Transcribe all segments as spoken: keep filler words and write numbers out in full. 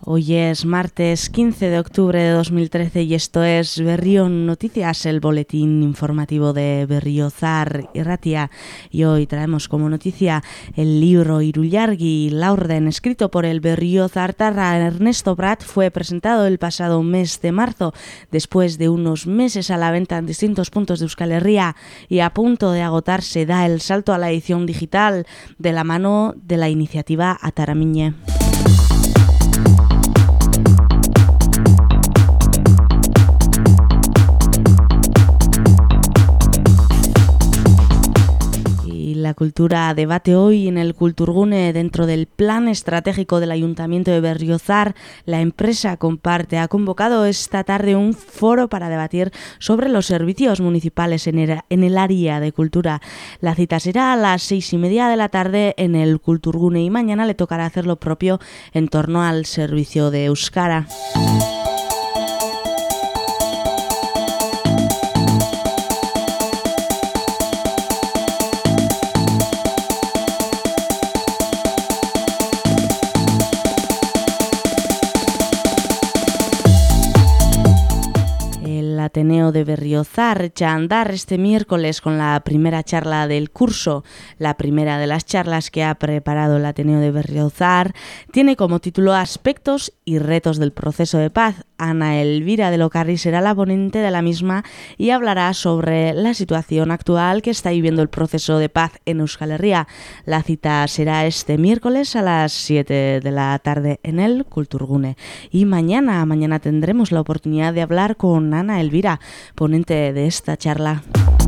Hoy es martes quince de octubre de dos mil trece y esto es Berrión Noticias, el boletín informativo de Berriozar y Ratia. Y hoy traemos como noticia el libro Irullargi, la orden, escrito por el berriozartarra Ernesto Prat, fue presentado el pasado mes de marzo, después de unos meses a la venta en distintos puntos de Euskal Herria y a punto de agotarse, da el salto a la edición digital de la mano de la iniciativa Ataramiñe. La cultura debate hoy en el Kulturgune dentro del plan estratégico del Ayuntamiento de Berriozar. La empresa Comparte ha convocado esta tarde un foro para debatir sobre los servicios municipales en el, en el área de cultura. La cita será a las seis y media de la tarde en el Kulturgune y mañana le tocará hacer lo propio en torno al servicio de Euskara. Ateneo de Berriozar echa a andar este miércoles con la primera charla del curso. La primera de las charlas que ha preparado el Ateneo de Berriozar tiene como título Aspectos y retos del proceso de paz. Ana Elvira de Locarri será la ponente de la misma y hablará sobre la situación actual que está viviendo el proceso de paz en Euskal Herria. La cita será este miércoles a las siete de la tarde en el Kulturgune. Y mañana, mañana tendremos la oportunidad de hablar con Ana Elvira, ponente de esta charla.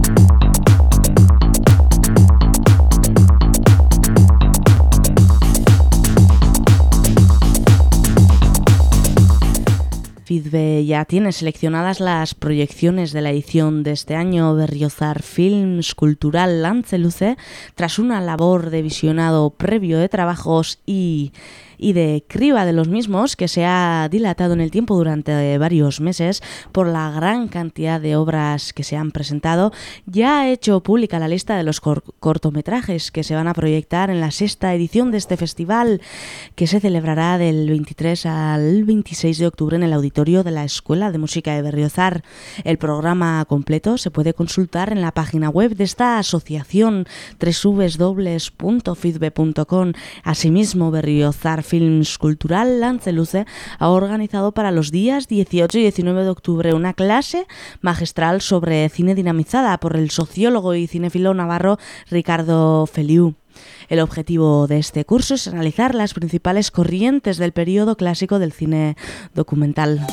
FIDBE ya tiene seleccionadas las proyecciones de la edición de este año Berriozar Films Kultural Lantzeluze, tras una labor de visionado previo de trabajos y... y de criba de los mismos que se ha dilatado en el tiempo durante varios meses por la gran cantidad de obras que se han presentado. Ya ha hecho pública la lista de los cor- cortometrajes que se van a proyectar en la sexta edición de este festival, que se celebrará del veintitrés al veintiséis de octubre en el auditorio de la Escuela de Música de Berriozar. El programa completo se puede consultar en la página web de esta asociación doble u doble u doble u punto fidbe punto com. Asimismo, Berriozar Films Kultural Lantzeluze ha organizado para los días dieciocho y diecinueve de octubre una clase magistral sobre cine dinamizada por el sociólogo y cinéfilo navarro Ricardo Feliu. El objetivo de este curso es analizar las principales corrientes del periodo clásico del cine documental.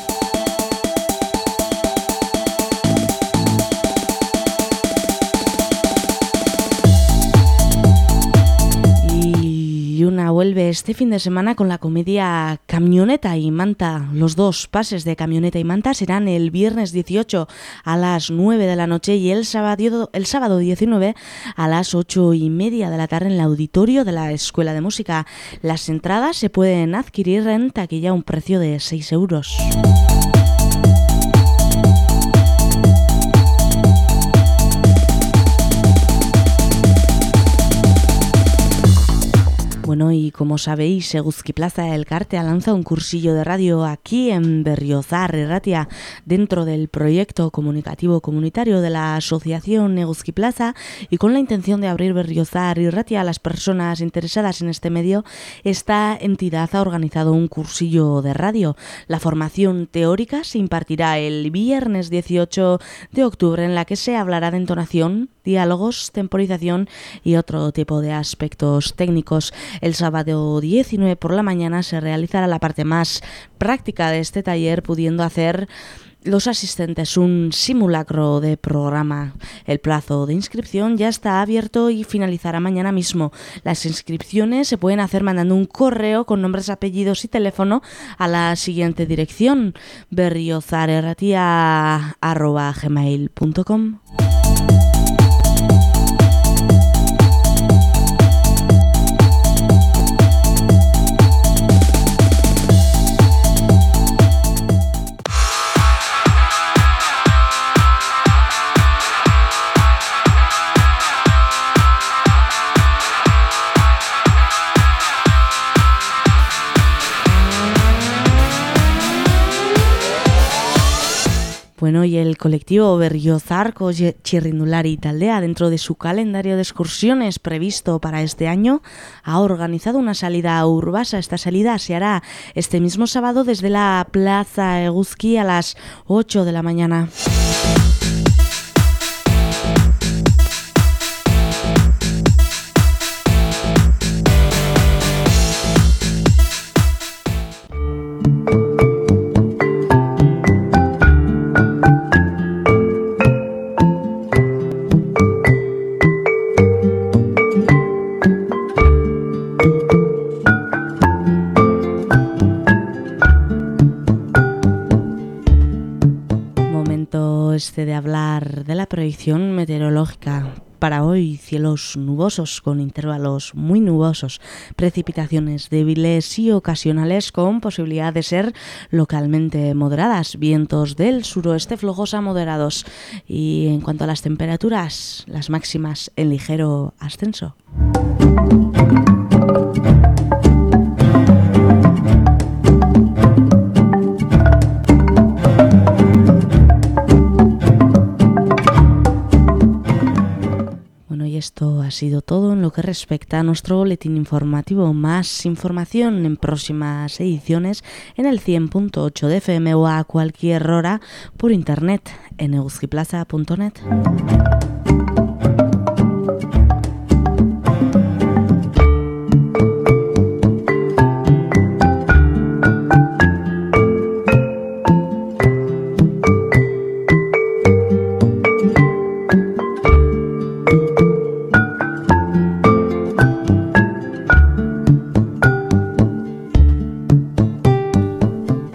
Y una vuelve este fin de semana con la comedia Camioneta y Manta. Los dos pases de Camioneta y Manta serán el viernes dieciocho a las nueve de la noche y el sábado, el sábado diecinueve a las ocho y media de la tarde en el auditorio de la Escuela de Música. Las entradas se pueden adquirir en taquilla a un precio de seis euros. Bueno, y como sabéis, Eguzki Plaza Elkarte ha lanzado un cursillo de radio aquí en Berriozar y Ratia dentro del proyecto comunicativo comunitario de la asociación Eguzki Plaza, y con la intención de abrir Berriozar y Ratia a las personas interesadas en este medio. Esta entidad ha organizado un cursillo de radio. La formación teórica se impartirá el viernes dieciocho de octubre, en la que se hablará de entonación, diálogos, temporización y otro tipo de aspectos técnicos. El sábado diecinueve por la mañana se realizará la parte más práctica de este taller, pudiendo hacer los asistentes un simulacro de programa. El plazo de inscripción ya está abierto y finalizará mañana mismo. Las inscripciones se pueden hacer mandando un correo con nombres, apellidos y teléfono a la siguiente dirección: berriozarerratia arroba gmail punto com. Bueno, y el colectivo Berriozarko Txirrindulari Taldea, dentro de su calendario de excursiones previsto para este año, ha organizado una salida a Urbasa. Esta salida se hará este mismo sábado desde la Plaza Eguzki a las ocho de la mañana. Este de hablar de la predicción meteorológica. Para hoy, cielos nubosos con intervalos muy nubosos, precipitaciones débiles y ocasionales con posibilidad de ser localmente moderadas, vientos del suroeste flojos a moderados. Y en cuanto a las temperaturas, las máximas en ligero ascenso. Esto ha sido todo en lo que respecta a nuestro boletín informativo. Más información en próximas ediciones en el cien punto ocho de F M o a cualquier hora por internet en eguzkiplaza punto net.